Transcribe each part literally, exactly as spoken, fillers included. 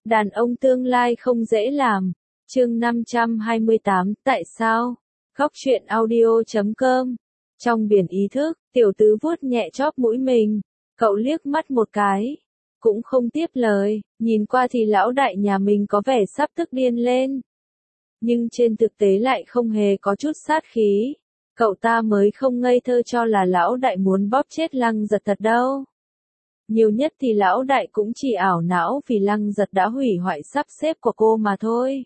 Đàn ông tương lai không dễ làm. Chương năm trăm hai mươi tám, tại sao? Góc truyện audio chấm com. Trong biển ý thức, tiểu tứ vuốt nhẹ chóp mũi mình. Cậu liếc mắt một cái. Cũng không tiếp lời, nhìn qua thì lão đại nhà mình có vẻ sắp tức điên lên. Nhưng trên thực tế lại không hề có chút sát khí. Cậu ta mới không ngây thơ cho là lão đại muốn bóp chết Lăng Giật thật đâu. Nhiều nhất thì lão đại cũng chỉ ảo não vì Lăng Giật đã hủy hoại sắp xếp của cô mà thôi.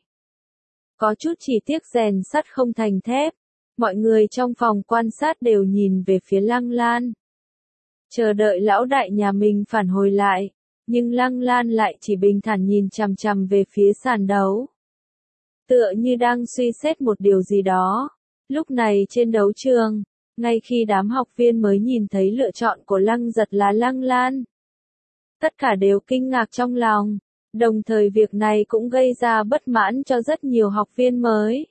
Có chút chỉ tiếc rèn sắt không thành thép. Mọi người trong phòng quan sát đều nhìn về phía Lăng Lan. Chờ đợi lão đại nhà mình phản hồi lại. Nhưng Lăng Lan lại chỉ bình thản nhìn chằm chằm về phía sàn đấu. Tựa như đang suy xét một điều gì đó. Lúc này trên đấu trường, ngay khi đám học viên mới nhìn thấy lựa chọn của Lăng Giật là Lăng Lan. Tất cả đều kinh ngạc trong lòng, đồng thời việc này cũng gây ra bất mãn cho rất nhiều học viên mới.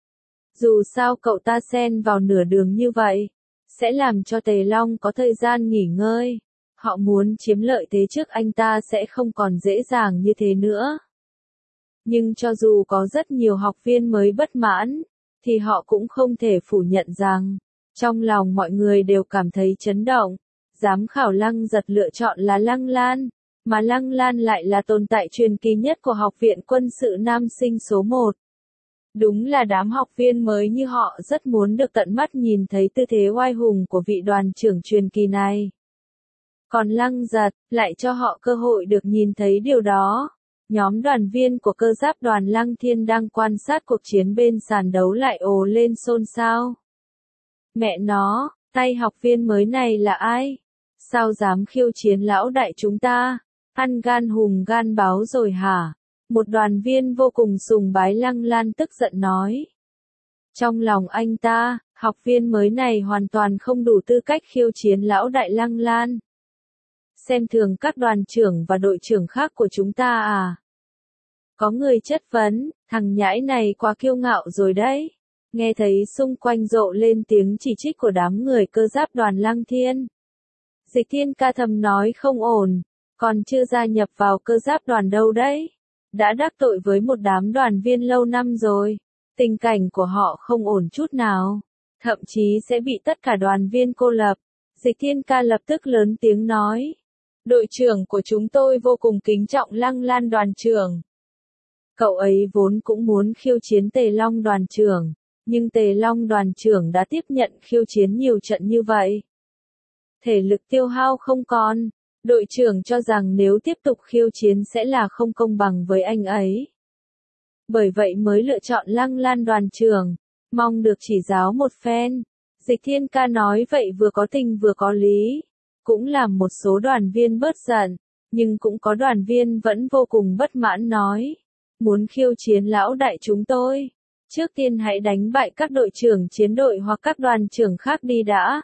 Dù sao cậu ta xen vào nửa đường như vậy, sẽ làm cho Tề Long có thời gian nghỉ ngơi. Họ muốn chiếm lợi thế trước anh ta sẽ không còn dễ dàng như thế nữa. Nhưng cho dù có rất nhiều học viên mới bất mãn, thì họ cũng không thể phủ nhận rằng, trong lòng mọi người đều cảm thấy chấn động. Giám khảo Lăng Giật lựa chọn là Lăng Lan, mà Lăng Lan lại là tồn tại truyền kỳ nhất của Học viện Quân sự Nam Sinh số một. Đúng là đám học viên mới như họ rất muốn được tận mắt nhìn thấy tư thế oai hùng của vị đoàn trưởng truyền kỳ này. Còn Lăng Giật lại cho họ cơ hội được nhìn thấy điều đó. Nhóm đoàn viên của cơ giáp đoàn Lăng Thiên đang quan sát cuộc chiến bên sàn đấu lại ồ lên xôn xao. Mẹ nó, tay học viên mới này là ai? Sao dám khiêu chiến lão đại chúng ta? Ăn gan hùm gan báo rồi hả? Một đoàn viên vô cùng sùng bái Lăng Lan tức giận nói. Trong lòng anh ta, học viên mới này hoàn toàn không đủ tư cách khiêu chiến lão đại Lăng Lan. Xem thường các đoàn trưởng và đội trưởng khác của chúng ta à? Có người chất vấn, thằng nhãi này quá kiêu ngạo rồi đấy. Nghe thấy xung quanh rộ lên tiếng chỉ trích của đám người cơ giáp đoàn Lăng Thiên. Dịch Thiên ca thầm nói không ổn, còn chưa gia nhập vào cơ giáp đoàn đâu đấy. Đã đắc tội với một đám đoàn viên lâu năm rồi. Tình cảnh của họ không ổn chút nào. Thậm chí sẽ bị tất cả đoàn viên cô lập. Dịch Thiên ca lập tức lớn tiếng nói. Đội trưởng của chúng tôi vô cùng kính trọng Lăng Lan đoàn trưởng. Cậu ấy vốn cũng muốn khiêu chiến Tề Long đoàn trưởng. Nhưng Tề Long đoàn trưởng đã tiếp nhận khiêu chiến nhiều trận như vậy. Thể lực tiêu hao không còn. Đội trưởng cho rằng nếu tiếp tục khiêu chiến sẽ là không công bằng với anh ấy. Bởi vậy mới lựa chọn Lăng Lan đoàn trưởng. Mong được chỉ giáo một phen. Dịch Thiên ca nói vậy vừa có tình vừa có lý. Cũng làm một số đoàn viên bớt giận. Nhưng cũng có đoàn viên vẫn vô cùng bất mãn nói. Muốn khiêu chiến lão đại chúng tôi. Trước tiên hãy đánh bại các đội trưởng chiến đội hoặc các đoàn trưởng khác đi đã.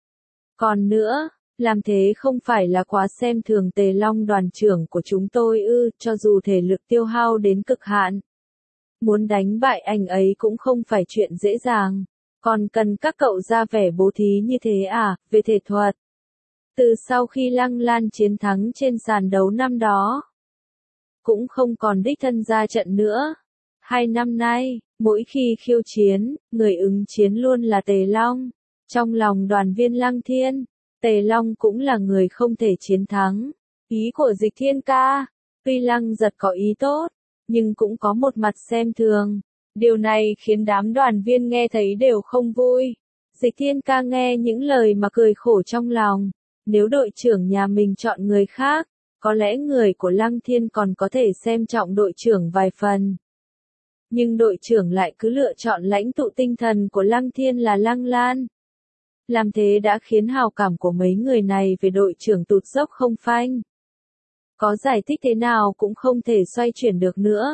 Còn nữa, làm thế không phải là quá xem thường Tề Long đoàn trưởng của chúng tôi ư, cho dù thể lực tiêu hao đến cực hạn. Muốn đánh bại anh ấy cũng không phải chuyện dễ dàng. Còn cần các cậu ra vẻ bố thí như thế à, về thể thuật. Từ sau khi Lăng Lan chiến thắng trên sàn đấu năm đó, cũng không còn đích thân ra trận nữa. Hai năm nay, mỗi khi khiêu chiến, người ứng chiến luôn là Tề Long. Trong lòng đoàn viên Lăng Thiên, Tề Long cũng là người không thể chiến thắng. Ý của Dịch Thiên ca, tuy Lăng Giật có ý tốt, nhưng cũng có một mặt xem thường. Điều này khiến đám đoàn viên nghe thấy đều không vui. Dịch Thiên ca nghe những lời mà cười khổ trong lòng. Nếu đội trưởng nhà mình chọn người khác, có lẽ người của Lăng Thiên còn có thể xem trọng đội trưởng vài phần. Nhưng đội trưởng lại cứ lựa chọn lãnh tụ tinh thần của Lăng Thiên là Lăng Lan. Làm thế đã khiến hào cảm của mấy người này về đội trưởng tụt dốc không phanh. Có giải thích thế nào cũng không thể xoay chuyển được nữa.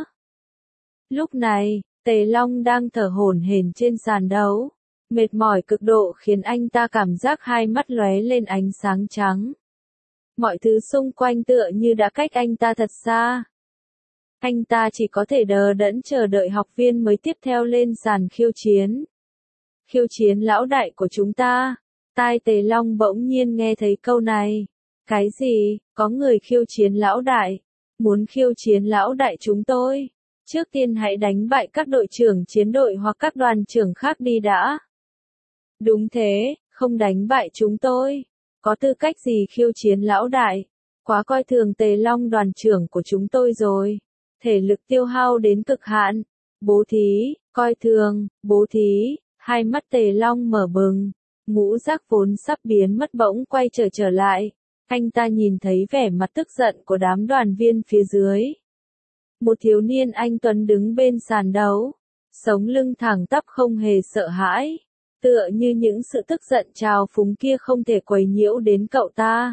Lúc này, Tề Long đang thở hổn hển trên sàn đấu. Mệt mỏi cực độ khiến anh ta cảm giác hai mắt lóe lên ánh sáng trắng. Mọi thứ xung quanh tựa như đã cách anh ta thật xa. Anh ta chỉ có thể đờ đẫn chờ đợi học viên mới tiếp theo lên sàn khiêu chiến. Khiêu chiến lão đại của chúng ta. Tai Tề Long bỗng nhiên nghe thấy câu này. Cái gì, có người khiêu chiến lão đại? muốn khiêu chiến lão đại chúng tôi. Trước tiên hãy đánh bại các đội trưởng chiến đội hoặc các đoàn trưởng khác đi đã. Đúng thế, không đánh bại chúng tôi. Có tư cách gì khiêu chiến lão đại? Quá coi thường Tề Long đoàn trưởng của chúng tôi rồi. Thể lực tiêu hao đến cực hạn. Bố thí, coi thường, bố thí, hai mắt Tề Long mở bừng. Ngũ giác vốn sắp biến mất bỗng quay trở trở lại. Anh ta nhìn thấy vẻ mặt tức giận của đám đoàn viên phía dưới. Một thiếu niên anh tuấn đứng bên sàn đấu. Sống lưng thẳng tắp không hề sợ hãi. Tựa như những sự tức giận trào phúng kia không thể quấy nhiễu đến cậu ta.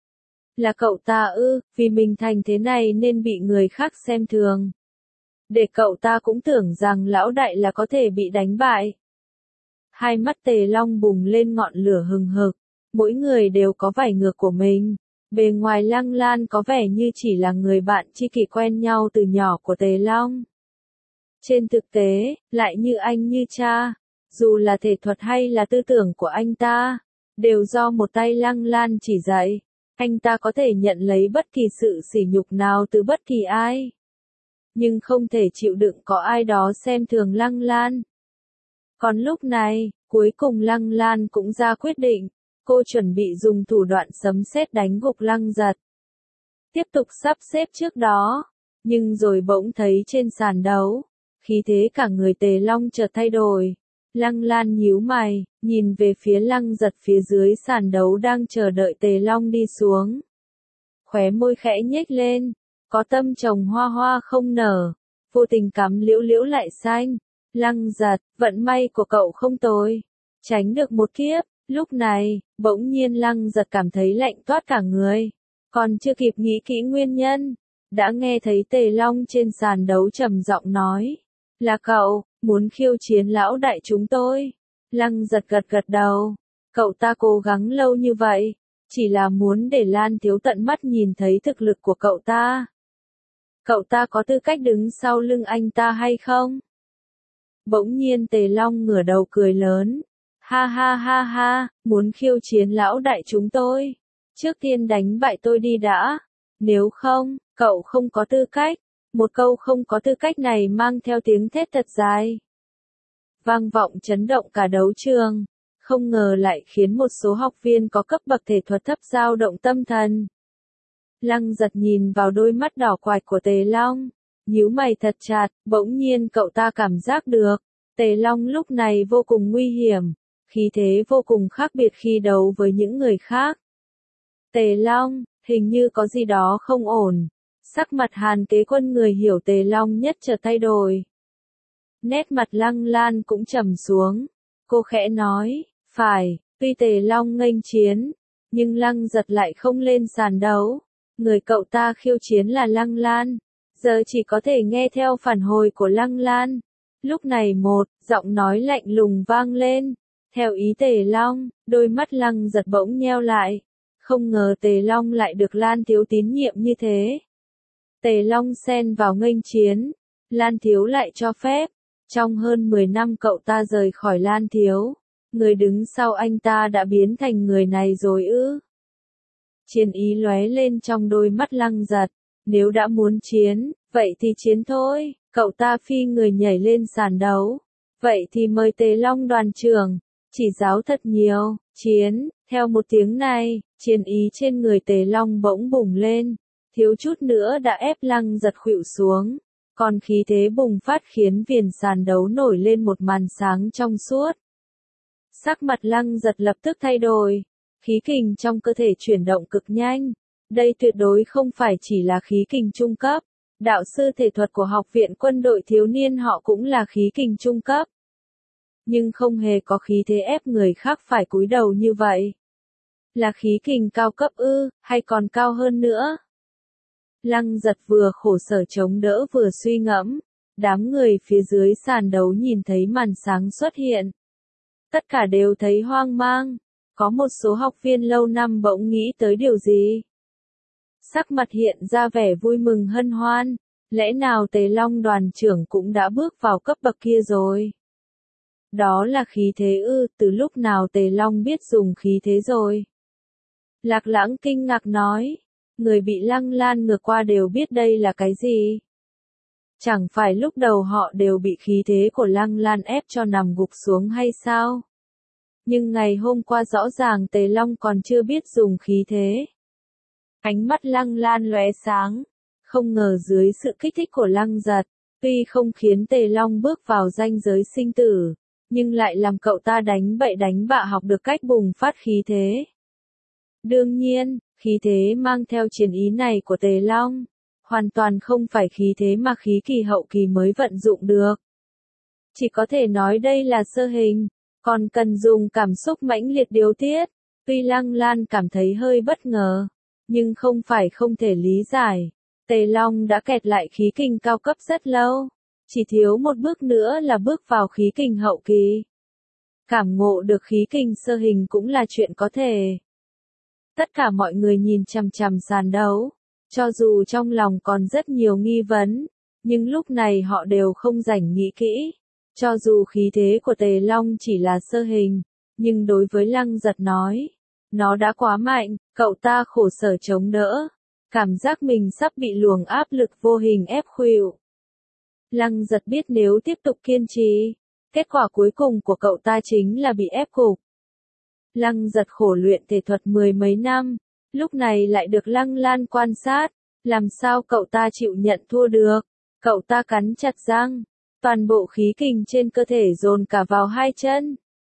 Là cậu ta ư, vì mình thành thế này nên bị người khác xem thường. Để cậu ta cũng tưởng rằng lão đại là có thể bị đánh bại. Hai mắt Tề Long bùng lên ngọn lửa hừng hực. Mỗi người đều có vảy ngược của mình. Bề ngoài Lăng Lan có vẻ như chỉ là người bạn tri kỷ quen nhau từ nhỏ của Tề Long. Trên thực tế, lại như anh như cha. Dù là thể thuật hay là tư tưởng của anh ta, đều do một tay Lăng Lan chỉ dạy. Anh ta có thể nhận lấy bất kỳ sự sỉ nhục nào từ bất kỳ ai. Nhưng không thể chịu đựng có ai đó xem thường Lăng Lan. Còn lúc này, cuối cùng Lăng Lan cũng ra quyết định. Cô chuẩn bị dùng thủ đoạn sấm sét đánh gục Lăng Giật. Tiếp tục sắp xếp trước đó. Nhưng rồi bỗng thấy trên sàn đấu, khí thế cả người Tề Long chợt thay đổi. Lăng Lan nhíu mày, nhìn về phía Lăng Giật phía dưới sàn đấu đang chờ đợi Tề Long đi xuống. Khóe môi khẽ nhếch lên, có tâm trồng hoa hoa không nở, vô tình cắm liễu liễu lại xanh. Lăng Giật, vận may của cậu không tồi, tránh được một kiếp. Lúc này, bỗng nhiên Lăng Giật cảm thấy lạnh toát cả người, còn chưa kịp nghĩ kỹ nguyên nhân, đã nghe thấy Tề Long trên sàn đấu trầm giọng nói. Là cậu, muốn khiêu chiến lão đại chúng tôi. Lăng Giật gật gật đầu. Cậu ta cố gắng lâu như vậy, chỉ là muốn để Lan Thiếu tận mắt nhìn thấy thực lực của cậu ta. Cậu ta có tư cách đứng sau lưng anh ta hay không? Bỗng nhiên Tề Long ngửa đầu cười lớn. Ha ha ha ha, muốn khiêu chiến lão đại chúng tôi. Trước tiên đánh bại tôi đi đã. Nếu không, cậu không có tư cách. Một câu không có tư cách này mang theo tiếng thét thật dài. Vang vọng chấn động cả đấu trường. Không ngờ lại khiến một số học viên có cấp bậc thể thuật thấp dao động tâm thần. Lăng Giật nhìn vào đôi mắt đỏ quạch của Tề Long. Nhíu mày thật chặt, bỗng nhiên cậu ta cảm giác được. Tề Long lúc này vô cùng nguy hiểm. Khí thế vô cùng khác biệt khi đấu với những người khác. Tề Long, hình như có gì đó không ổn. Sắc mặt Hàn Kế Quân người hiểu Tề Long nhất chợt thay đổi. Nét mặt Lăng Lan cũng trầm xuống. Cô khẽ nói, phải, tuy Tề Long nghênh chiến, nhưng Lăng Giật lại không lên sàn đấu. Người cậu ta khiêu chiến là Lăng Lan. Giờ chỉ có thể nghe theo phản hồi của Lăng Lan. Lúc này một, giọng nói lạnh lùng vang lên. Theo ý Tề Long, đôi mắt Lăng Giật bỗng nheo lại. Không ngờ Tề Long lại được Lan Thiếu tín nhiệm như thế. Tề Long xen vào nghênh chiến. Lan Thiếu lại cho phép. Trong hơn mười năm cậu ta rời khỏi Lan Thiếu. Người đứng sau anh ta đã biến thành người này rồi ư. Chiến ý lóe lên trong đôi mắt Lăng Giật. Nếu đã muốn chiến, vậy thì chiến thôi. Cậu ta phi người nhảy lên sàn đấu. Vậy thì mời Tề Long đoàn trưởng. Chỉ giáo thật nhiều, chiến, theo một tiếng này, chiến ý trên người Tề Long bỗng bùng lên, thiếu chút nữa đã ép Lăng Giật khuỵu xuống, còn khí thế bùng phát khiến viền sàn đấu nổi lên một màn sáng trong suốt. Sắc mặt Lăng Giật lập tức thay đổi, khí kình trong cơ thể chuyển động cực nhanh, đây tuyệt đối không phải chỉ là khí kình trung cấp, đạo sư thể thuật của học viện quân đội thiếu niên họ cũng là khí kình trung cấp. Nhưng không hề có khí thế ép người khác phải cúi đầu như vậy. Là khí kình cao cấp ư, hay còn cao hơn nữa? Lăng Giật vừa khổ sở chống đỡ vừa suy ngẫm. Đám người phía dưới sàn đấu nhìn thấy màn sáng xuất hiện. Tất cả đều thấy hoang mang. Có một số học viên lâu năm bỗng nghĩ tới điều gì. Sắc mặt hiện ra vẻ vui mừng hân hoan. Lẽ nào Tề Long đoàn trưởng cũng đã bước vào cấp bậc kia rồi? Đó là khí thế ư, từ lúc nào Tề Long biết dùng khí thế rồi? Lạc Lãng kinh ngạc nói, Người bị Lăng Lan ngược qua đều biết đây là cái gì. Chẳng phải lúc đầu họ đều bị khí thế của Lăng Lan ép cho nằm gục xuống hay sao? Nhưng ngày hôm qua rõ ràng Tề Long còn chưa biết dùng khí thế. Ánh mắt Lăng Lan lóe sáng, không ngờ dưới sự kích thích của Lăng Giật, tuy không khiến Tề Long bước vào ranh giới sinh tử, nhưng lại làm cậu ta đánh bậy đánh bạ học được cách bùng phát khí thế. Đương nhiên, khí thế mang theo chiến ý này của Tề Long, hoàn toàn không phải khí thế mà khí kỳ hậu kỳ mới vận dụng được. Chỉ có thể nói đây là sơ hình, còn cần dùng cảm xúc mãnh liệt điều tiết. Tuy Lăng Lan cảm thấy hơi bất ngờ, nhưng không phải không thể lý giải. Tề Long đã kẹt lại khí kình cao cấp rất lâu, chỉ thiếu một bước nữa là bước vào khí kình hậu kỳ. Cảm ngộ được khí kình sơ hình cũng là chuyện có thể. Tất cả mọi người nhìn chằm chằm sàn đấu, cho dù trong lòng còn rất nhiều nghi vấn, nhưng lúc này họ đều không rảnh nghĩ kỹ. Cho dù khí thế của Tề Long chỉ là sơ hình, nhưng đối với Lăng Giật nói, nó đã quá mạnh, cậu ta khổ sở chống đỡ, cảm giác mình sắp bị luồng áp lực vô hình ép khuỵu. Lăng Giật biết nếu tiếp tục kiên trì, kết quả cuối cùng của cậu ta chính là bị ép gục. Lăng Giật khổ luyện thể thuật mười mấy năm, lúc này lại được Lăng Lan quan sát, làm sao cậu ta chịu nhận thua được? Cậu ta cắn chặt răng, toàn bộ khí kình trên cơ thể dồn cả vào hai chân.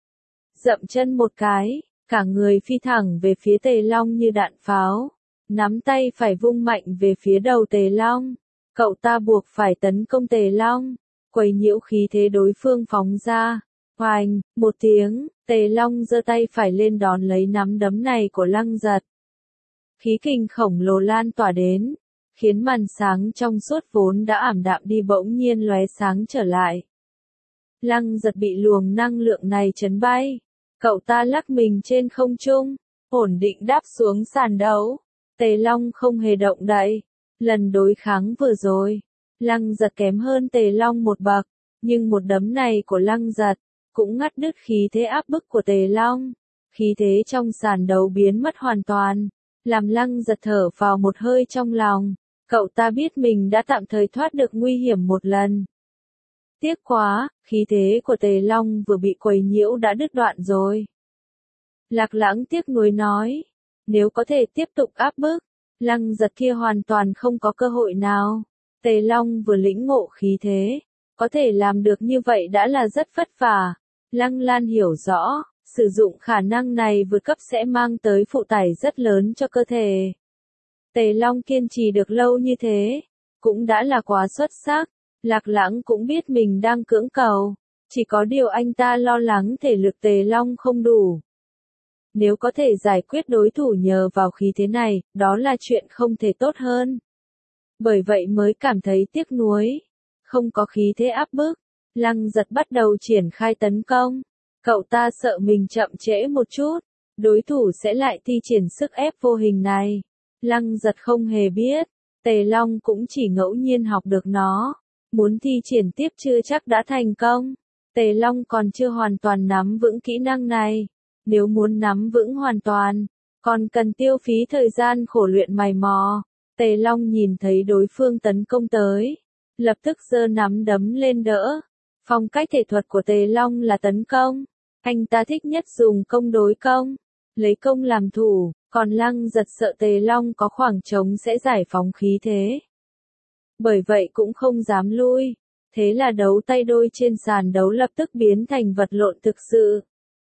Dậm chân một cái, cả người phi thẳng về phía Tề Long như đạn pháo, nắm tay phải vung mạnh về phía đầu Tề Long. Cậu ta buộc phải tấn công Tề Long, quấy nhiễu khí thế đối phương phóng ra. Oành, một tiếng, Tề Long giơ tay phải lên đón lấy nắm đấm này của Lăng Giật. Khí kình khổng lồ lan tỏa đến, khiến màn sáng trong suốt vốn đã ảm đạm đi bỗng nhiên lóe sáng trở lại. Lăng Giật bị luồng năng lượng này chấn bay, cậu ta lắc mình trên không trung, ổn định đáp xuống sàn đấu. Tề Long không hề động đậy. Lần đối kháng vừa rồi, Lăng Giật kém hơn Tề Long một bậc, nhưng một đấm này của Lăng Giật cũng ngắt đứt khí thế áp bức của Tề Long. Khí thế trong sàn đấu biến mất hoàn toàn, làm Lăng Giật thở vào một hơi trong lòng. Cậu ta biết mình đã tạm thời thoát được nguy hiểm một lần. Tiếc quá, khí thế của Tề Long vừa bị quấy nhiễu đã đứt đoạn rồi. Lạc Lãng tiếc nuối nói, nếu có thể tiếp tục áp bức, Lăng Giật kia hoàn toàn không có cơ hội nào. Tề Long vừa lĩnh ngộ khí thế, có thể làm được như vậy đã là rất vất vả. Lăng Lan hiểu rõ, sử dụng khả năng này vượt cấp sẽ mang tới phụ tải rất lớn cho cơ thể. Tề Long kiên trì được lâu như thế, cũng đã là quá xuất sắc. Lạc Lãng cũng biết mình đang cưỡng cầu, chỉ có điều anh ta lo lắng thể lực Tề Long không đủ. Nếu có thể giải quyết đối thủ nhờ vào khí thế này, đó là chuyện không thể tốt hơn. Bởi vậy mới cảm thấy tiếc nuối. Không có khí thế áp bức, Lăng Giật bắt đầu triển khai tấn công. Cậu ta sợ mình chậm trễ một chút, đối thủ sẽ lại thi triển sức ép vô hình này. Lăng Giật không hề biết, Tề Long cũng chỉ ngẫu nhiên học được nó. Muốn thi triển tiếp chưa chắc đã thành công. Tề Long còn chưa hoàn toàn nắm vững kỹ năng này. Nếu muốn nắm vững hoàn toàn, còn cần tiêu phí thời gian khổ luyện mày mò. Tề Long nhìn thấy đối phương tấn công tới, lập tức giơ nắm đấm lên đỡ. Phong cách thể thuật của Tề Long là tấn công. Anh ta thích nhất dùng công đối công, lấy công làm thủ, còn Lăng Giật sợ Tề Long có khoảng trống sẽ giải phóng khí thế. Bởi vậy cũng không dám lui. Thế là đấu tay đôi trên sàn đấu lập tức biến thành vật lộn thực sự.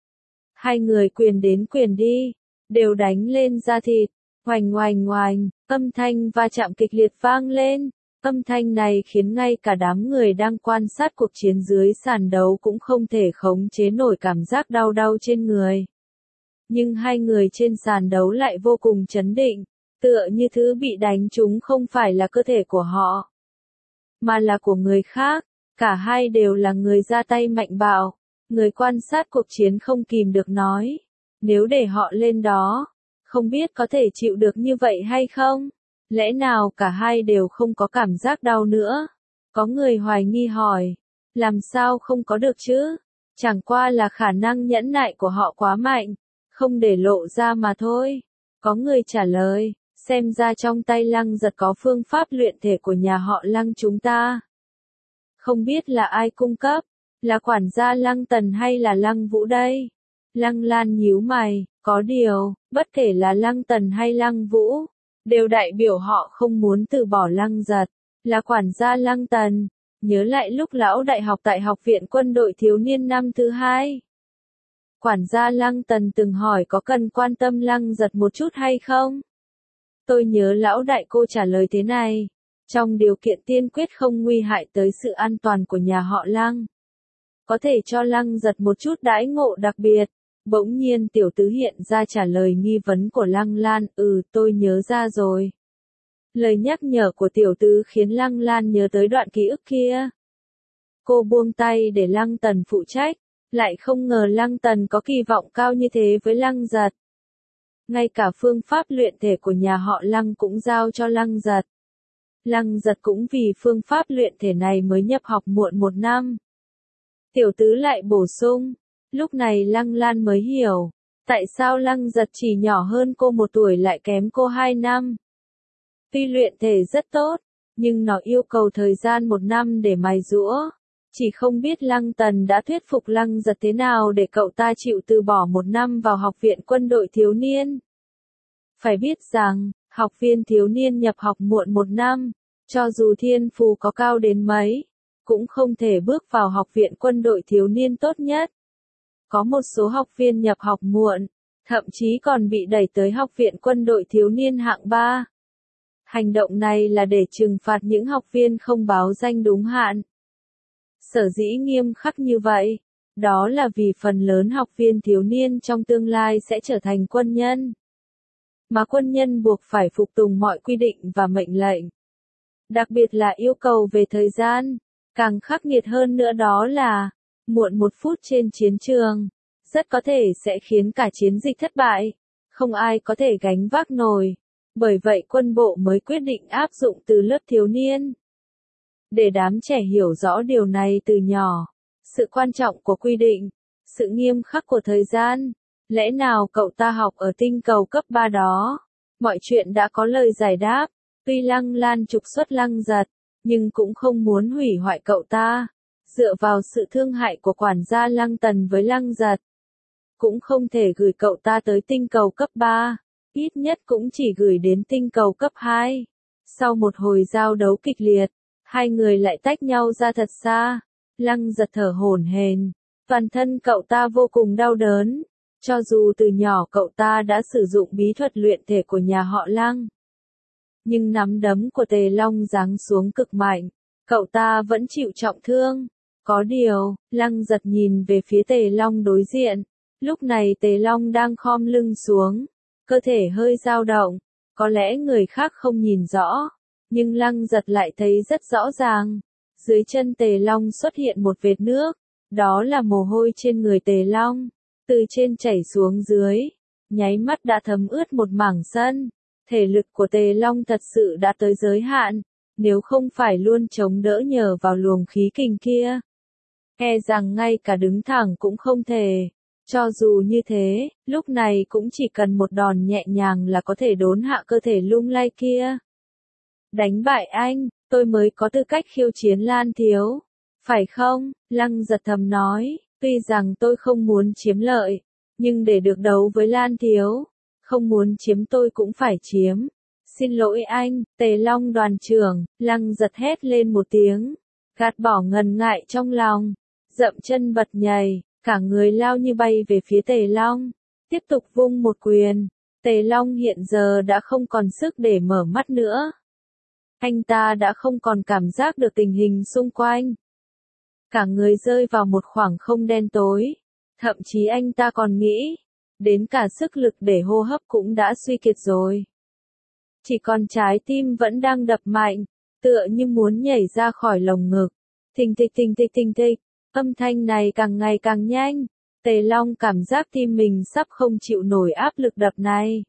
Hai người quyền đến quyền đi, đều đánh lên da thịt, oành oành oành, âm thanh va chạm kịch liệt vang lên. Âm thanh này khiến ngay cả đám người đang quan sát cuộc chiến dưới sàn đấu cũng không thể khống chế nổi cảm giác đau đau trên người. Nhưng hai người trên sàn đấu lại vô cùng chấn định, tựa như thứ bị đánh trúng không phải là cơ thể của họ, mà là của người khác. Cả hai đều là người ra tay mạnh bạo. Người quan sát cuộc chiến không kìm được nói, nếu để họ lên đó, không biết có thể chịu được như vậy hay không? Lẽ nào cả hai đều không có cảm giác đau nữa? Có người hoài nghi hỏi, làm sao không có được chứ? Chẳng qua là khả năng nhẫn nại của họ quá mạnh, không để lộ ra mà thôi. Có người trả lời, Xem ra trong tay Lăng Giật có phương pháp luyện thể của nhà họ Lăng chúng ta. Không biết là ai cung cấp, là quản gia Lăng Tần hay là Lăng Vũ đây? Lăng Lan nhíu mày, có điều, bất kể là Lăng Tần hay Lăng Vũ, đều đại biểu họ không muốn từ bỏ Lăng Giật, là quản gia Lăng Tần. Nhớ lại lúc lão đại học tại Học viện Quân đội Thiếu niên năm thứ hai. Quản gia Lăng Tần từng hỏi có cần quan tâm Lăng Giật một chút hay không? Tôi nhớ lão đại cô trả lời thế này, trong điều kiện tiên quyết không nguy hại tới sự an toàn của nhà họ Lăng. Có thể cho Lăng Giật một chút đãi ngộ đặc biệt. Bỗng nhiên tiểu tứ hiện ra trả lời nghi vấn của Lăng Lan, ừ tôi nhớ ra rồi. Lời nhắc nhở của tiểu tứ khiến Lăng Lan nhớ tới đoạn ký ức kia. Cô buông tay để Lăng Tần phụ trách, lại không ngờ Lăng Tần có kỳ vọng cao như thế với Lăng Giật. Ngay cả phương pháp luyện thể của nhà họ Lăng cũng giao cho Lăng Giật. Lăng Giật cũng vì phương pháp luyện thể này mới nhập học muộn một năm. Tiểu tứ lại bổ sung, lúc này Lăng Lan mới hiểu, tại sao Lăng Giật chỉ nhỏ hơn cô một tuổi lại kém cô hai năm. Tuy luyện thể rất tốt, nhưng nó yêu cầu thời gian một năm để mài giũa. Chỉ không biết Lăng Tần đã thuyết phục Lăng Giật thế nào để cậu ta chịu từ bỏ một năm vào Học viện Quân đội Thiếu niên. Phải biết rằng, học viên thiếu niên nhập học muộn một năm, cho dù thiên phú có cao đến mấy, cũng không thể bước vào Học viện Quân đội Thiếu niên tốt nhất. Có một số học viên nhập học muộn, thậm chí còn bị đẩy tới Học viện Quân đội Thiếu niên hạng ba. Hành động này là để trừng phạt những học viên không báo danh đúng hạn. Sở dĩ nghiêm khắc như vậy, đó là vì phần lớn học viên thiếu niên trong tương lai sẽ trở thành quân nhân. Mà quân nhân buộc phải phục tùng mọi quy định và mệnh lệnh. Đặc biệt là yêu cầu về thời gian, càng khắc nghiệt hơn nữa đó là, muộn một phút trên chiến trường, rất có thể sẽ khiến cả chiến dịch thất bại, không ai có thể gánh vác nổi. Bởi vậy quân bộ mới quyết định áp dụng từ lớp thiếu niên. Để đám trẻ hiểu rõ điều này từ nhỏ, sự quan trọng của quy định, sự nghiêm khắc của thời gian, lẽ nào cậu ta học ở tinh cầu cấp ba đó, mọi chuyện đã có lời giải đáp, tuy Lăng Lan trục xuất Lăng Giật, nhưng cũng không muốn hủy hoại cậu ta, dựa vào sự thương hại của quản gia Lăng Tần với Lăng Giật, cũng không thể gửi cậu ta tới tinh cầu cấp ba. Ít nhất cũng chỉ gửi đến tinh cầu cấp hai. Sau một hồi giao đấu kịch liệt, hai người lại tách nhau ra thật xa. Lăng Giật thở hổn hển, toàn thân cậu ta vô cùng đau đớn. Cho dù từ nhỏ cậu ta đã sử dụng bí thuật luyện thể của nhà họ Lăng, nhưng nắm đấm của Tề Long giáng xuống cực mạnh, cậu ta vẫn chịu trọng thương. Có điều, Lăng Giật nhìn về phía Tề Long đối diện. Lúc này Tề Long đang khom lưng xuống, cơ thể hơi dao động, có lẽ người khác không nhìn rõ, nhưng Lăng Giật lại thấy rất rõ ràng. Dưới chân Tề Long xuất hiện một vệt nước, đó là mồ hôi trên người Tề Long, từ trên chảy xuống dưới, nháy mắt đã thấm ướt một mảng sân. Thể lực của Tề Long thật sự đã tới giới hạn, nếu không phải luôn chống đỡ nhờ vào luồng khí kình kia, e rằng ngay cả đứng thẳng cũng không thể. Cho dù như thế, lúc này cũng chỉ cần một đòn nhẹ nhàng là có thể đốn hạ cơ thể lung lay kia. Đánh bại anh, tôi mới có tư cách khiêu chiến Lan Thiếu. Phải không? Lăng Giật thầm nói, tuy rằng tôi không muốn chiếm lợi, nhưng để được đấu với Lan Thiếu, không muốn chiếm tôi cũng phải chiếm. Xin lỗi anh, Tề Long đoàn trưởng, Lăng Giật hét lên một tiếng, gạt bỏ ngần ngại trong lòng, dậm chân bật nhảy. Cả người lao như bay về phía Tề Long, tiếp tục vung một quyền. Tề Long hiện giờ đã không còn sức để mở mắt nữa. Anh ta đã không còn cảm giác được tình hình xung quanh. Cả người rơi vào một khoảng không đen tối. Thậm chí anh ta còn nghĩ, đến cả sức lực để hô hấp cũng đã suy kiệt rồi. Chỉ còn trái tim vẫn đang đập mạnh, tựa như muốn nhảy ra khỏi lồng ngực. Thình thịch thình thịch thình thịch. Âm thanh này càng ngày càng nhanh, Tề Long cảm giác tim mình sắp không chịu nổi áp lực đập này.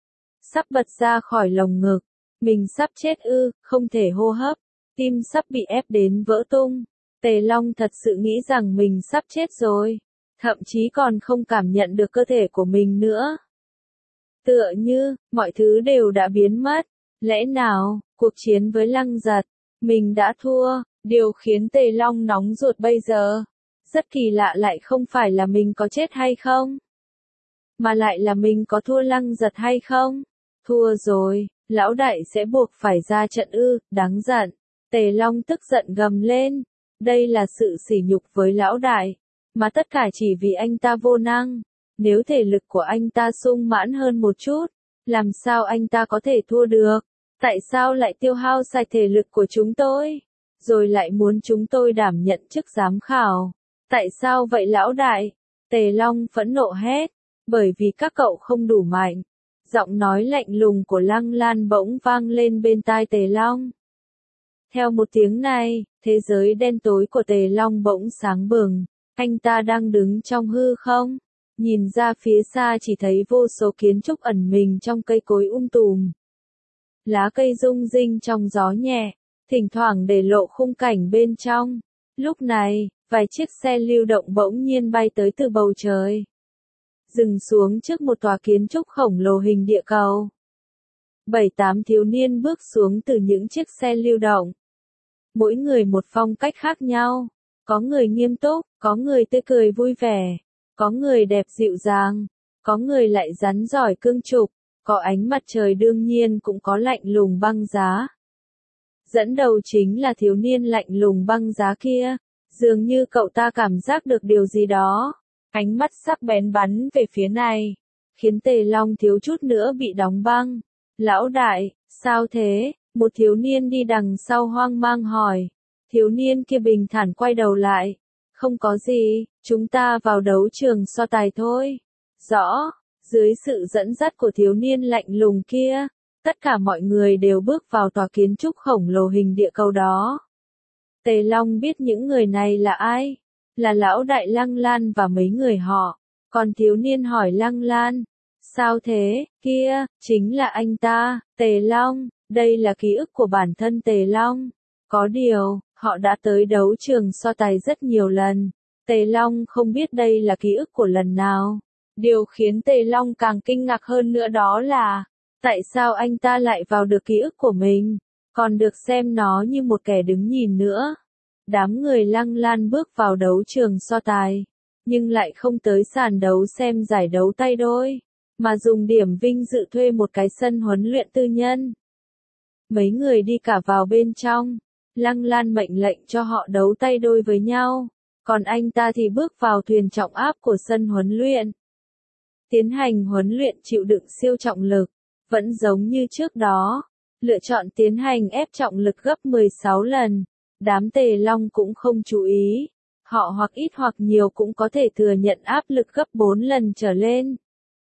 Sắp bật ra khỏi lồng ngực, mình sắp chết ư, không thể hô hấp, tim sắp bị ép đến vỡ tung. Tề Long thật sự nghĩ rằng mình sắp chết rồi, thậm chí còn không cảm nhận được cơ thể của mình nữa. Tựa như, mọi thứ đều đã biến mất. Lẽ nào, cuộc chiến với Lăng Giật, mình đã thua, điều khiến Tề Long nóng ruột bây giờ. Rất kỳ lạ lại không phải là mình có chết hay không, mà lại là mình có thua Lăng Giật hay không. Thua rồi, lão đại sẽ buộc phải ra trận ư, đáng giận. Tề Long tức giận gầm lên. Đây là sự sỉ nhục với lão đại, mà tất cả chỉ vì anh ta vô năng. Nếu thể lực của anh ta sung mãn hơn một chút, làm sao anh ta có thể thua được? Tại sao lại tiêu hao sạch thể lực của chúng tôi? Rồi lại muốn chúng tôi đảm nhận chức giám khảo? Tại sao vậy lão đại? Tề Long phẫn nộ hét. Bởi vì các cậu không đủ mạnh. Giọng nói lạnh lùng của Lăng Lan bỗng vang lên bên tai Tề Long. Theo một tiếng này, thế giới đen tối của Tề Long bỗng sáng bừng. Anh ta đang đứng trong hư không. Nhìn ra phía xa chỉ thấy vô số kiến trúc ẩn mình trong cây cối um tùm. Lá cây rung rinh trong gió nhẹ, thỉnh thoảng để lộ khung cảnh bên trong. Lúc này, vài chiếc xe lưu động bỗng nhiên bay tới từ bầu trời. Dừng xuống trước một tòa kiến trúc khổng lồ hình địa cầu. Bảy tám thiếu niên bước xuống từ những chiếc xe lưu động. Mỗi người một phong cách khác nhau. Có người nghiêm túc, có người tươi cười vui vẻ, có người đẹp dịu dàng, có người lại rắn giỏi cương trục, có ánh mặt trời đương nhiên cũng có lạnh lùng băng giá. Dẫn đầu chính là thiếu niên lạnh lùng băng giá kia, dường như cậu ta cảm giác được điều gì đó, ánh mắt sắc bén bắn về phía này, khiến Tề Long thiếu chút nữa bị đóng băng. Lão đại, sao thế? Một thiếu niên đi đằng sau hoang mang hỏi. Thiếu niên kia bình thản quay đầu lại. Không có gì, chúng ta vào đấu trường so tài thôi. Rõ, dưới sự dẫn dắt của thiếu niên lạnh lùng kia, tất cả mọi người đều bước vào tòa kiến trúc khổng lồ hình địa cầu đó. Tề Long biết những người này là ai? Là lão đại Lăng Lan và mấy người họ. Còn thiếu niên hỏi Lăng Lan, sao thế? Kia, chính là anh ta, Tề Long, đây là ký ức của bản thân Tề Long. Có điều, họ đã tới đấu trường so tài rất nhiều lần. Tề Long không biết đây là ký ức của lần nào. Điều khiến Tề Long càng kinh ngạc hơn nữa đó là, tại sao anh ta lại vào được ký ức của mình, còn được xem nó như một kẻ đứng nhìn nữa. Đám người Lăng Lan bước vào đấu trường so tài, nhưng lại không tới sàn đấu xem giải đấu tay đôi, mà dùng điểm vinh dự thuê một cái sân huấn luyện tư nhân. Mấy người đi cả vào bên trong. Lăng Lan mệnh lệnh cho họ đấu tay đôi với nhau, còn anh ta thì bước vào thuyền trọng áp của sân huấn luyện. Tiến hành huấn luyện chịu đựng siêu trọng lực, vẫn giống như trước đó, lựa chọn tiến hành ép trọng lực gấp mười sáu lần. Đám Tề Long cũng không chú ý, họ hoặc ít hoặc nhiều cũng có thể thừa nhận áp lực gấp bốn lần trở lên.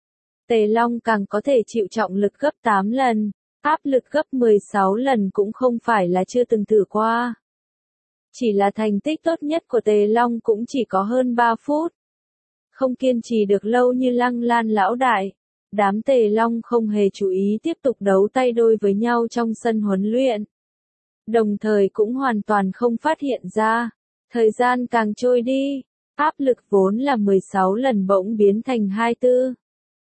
Tề Long càng có thể chịu trọng lực gấp tám lần. Áp lực gấp mười sáu lần cũng không phải là chưa từng thử qua. Chỉ là thành tích tốt nhất của Tề Long cũng chỉ có hơn ba phút. Không kiên trì được lâu như Lăng Lan lão đại. Đám Tề Long không hề chú ý tiếp tục đấu tay đôi với nhau trong sân huấn luyện. Đồng thời cũng hoàn toàn không phát hiện ra. Thời gian càng trôi đi, áp lực vốn là mười sáu lần bỗng biến thành hai mươi tư.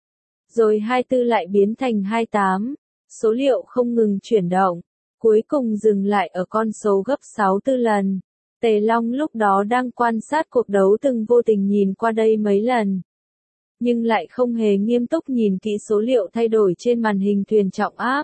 Rồi hai mươi tư lại biến thành hai mươi tám. Số liệu không ngừng chuyển động, cuối cùng dừng lại ở con số gấp sáu mươi tư lần. Tề Long lúc đó đang quan sát cuộc đấu từng vô tình nhìn qua đây mấy lần. Nhưng lại không hề nghiêm túc nhìn kỹ số liệu thay đổi trên màn hình thuyền trọng áp.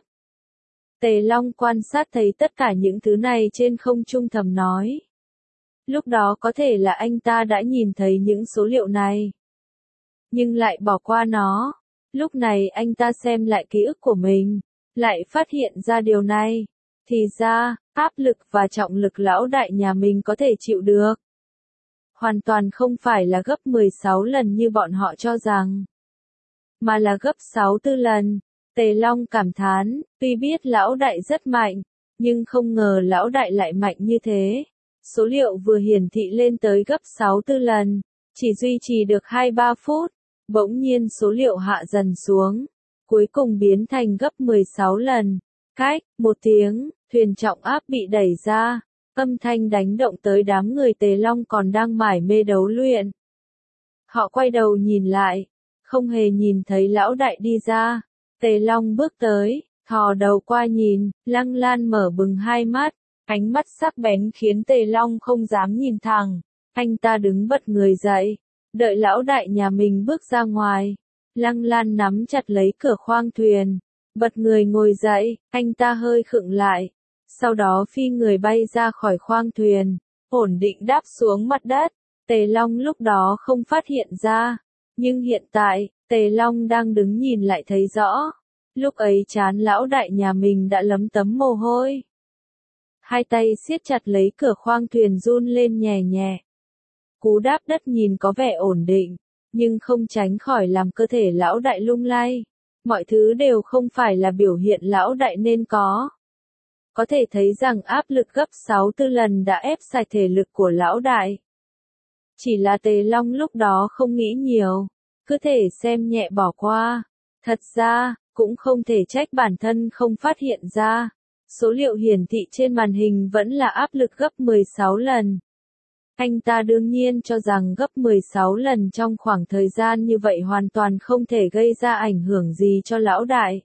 Tề Long quan sát thấy tất cả những thứ này trên không trung thầm nói. Lúc đó có thể là anh ta đã nhìn thấy những số liệu này, nhưng lại bỏ qua nó. Lúc này anh ta xem lại ký ức của mình, lại phát hiện ra điều này. Thì ra, áp lực và trọng lực lão đại nhà mình có thể chịu được. Hoàn toàn không phải là gấp mười sáu lần như bọn họ cho rằng, mà là gấp sáu mươi tư lần. Tề Long cảm thán, tuy biết lão đại rất mạnh, nhưng không ngờ lão đại lại mạnh như thế. Số liệu vừa hiển thị lên tới gấp sáu mươi tư lần, chỉ duy trì được hai mươi ba phút, bỗng nhiên số liệu hạ dần xuống, cuối cùng biến thành gấp mười sáu lần. Cách, một tiếng, thuyền trọng áp bị đẩy ra, âm thanh đánh động tới đám người Tề Long còn đang mải mê đấu luyện. Họ quay đầu nhìn lại, không hề nhìn thấy lão đại đi ra, Tề Long bước tới, thò đầu qua nhìn, Lăng Lan mở bừng hai mắt, ánh mắt sắc bén khiến Tề Long không dám nhìn thẳng. Anh ta đứng bật người dậy, đợi lão đại nhà mình bước ra ngoài. Lăng Lan nắm chặt lấy cửa khoang thuyền, bật người ngồi dậy, anh ta hơi khựng lại, sau đó phi người bay ra khỏi khoang thuyền, ổn định đáp xuống mặt đất. Tề Long lúc đó không phát hiện ra, nhưng hiện tại, Tề Long đang đứng nhìn lại thấy rõ. Lúc ấy trán lão đại nhà mình đã lấm tấm mồ hôi. Hai tay siết chặt lấy cửa khoang thuyền run lên nhẹ nhẹ. Cú đáp đất nhìn có vẻ ổn định, nhưng không tránh khỏi làm cơ thể lão đại lung lay. Mọi thứ đều không phải là biểu hiện lão đại nên có. Có thể thấy rằng áp lực gấp sáu tư lần đã ép sạch thể lực của lão đại. Chỉ là Tề Long lúc đó không nghĩ nhiều, cứ thể xem nhẹ bỏ qua. Thật ra, cũng không thể trách bản thân không phát hiện ra. Số liệu hiển thị trên màn hình vẫn là áp lực gấp mười sáu lần. Anh ta đương nhiên cho rằng gấp mười sáu lần trong khoảng thời gian như vậy hoàn toàn không thể gây ra ảnh hưởng gì cho lão đại.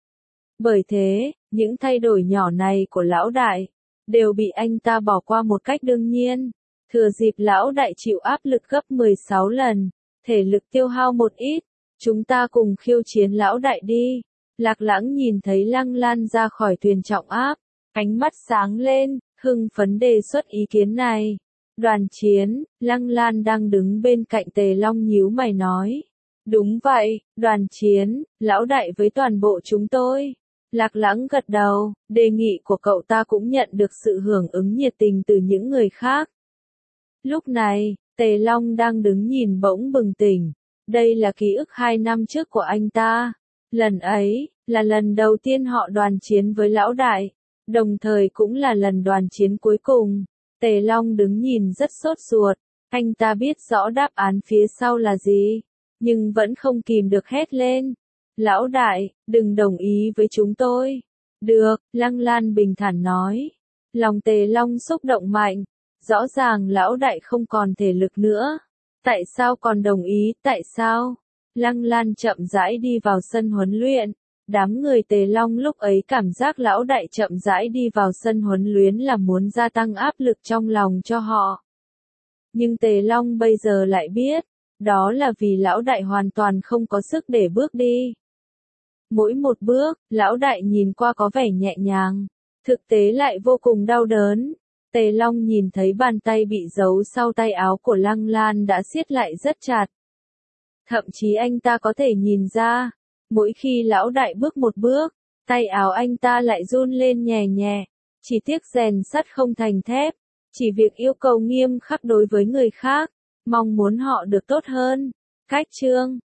Bởi thế, những thay đổi nhỏ này của lão đại, đều bị anh ta bỏ qua một cách đương nhiên. Thừa dịp lão đại chịu áp lực gấp mười sáu lần, thể lực tiêu hao một ít, chúng ta cùng khiêu chiến lão đại đi. Lạc Lãng nhìn thấy Lăng Lan ra khỏi thuyền trọng áp, ánh mắt sáng lên, hưng phấn đề xuất ý kiến này. Đoàn chiến, Lăng Lan đang đứng bên cạnh Tề Long nhíu mày nói. Đúng vậy, đoàn chiến, lão đại với toàn bộ chúng tôi. Lạc Lãng gật đầu, đề nghị của cậu ta cũng nhận được sự hưởng ứng nhiệt tình từ những người khác. Lúc này, Tề Long đang đứng nhìn bỗng bừng tỉnh. Đây là ký ức hai năm trước của anh ta. Lần ấy, là lần đầu tiên họ đoàn chiến với lão đại, đồng thời cũng là lần đoàn chiến cuối cùng. Tề Long đứng nhìn rất sốt ruột, anh ta biết rõ đáp án phía sau là gì, nhưng vẫn không kìm được hét lên. Lão đại, đừng đồng ý với chúng tôi. Được, Lăng Lan bình thản nói. Lòng Tề Long xúc động mạnh, rõ ràng lão đại không còn thể lực nữa. Tại sao còn đồng ý, tại sao? Lăng Lan chậm rãi đi vào sân huấn luyện. Đám người Tề Long lúc ấy cảm giác lão đại chậm rãi đi vào sân huấn luyện là muốn gia tăng áp lực trong lòng cho họ. Nhưng Tề Long bây giờ lại biết, đó là vì lão đại hoàn toàn không có sức để bước đi. Mỗi một bước, lão đại nhìn qua có vẻ nhẹ nhàng, thực tế lại vô cùng đau đớn. Tề Long nhìn thấy bàn tay bị giấu sau tay áo của Lăng Lan đã siết lại rất chặt. Thậm chí anh ta có thể nhìn ra, mỗi khi lão đại bước một bước, tay áo anh ta lại run lên nhẹ nhẹ. Chỉ tiếc rèn sắt không thành thép, chỉ việc yêu cầu nghiêm khắc đối với người khác, mong muốn họ được tốt hơn. Cách chương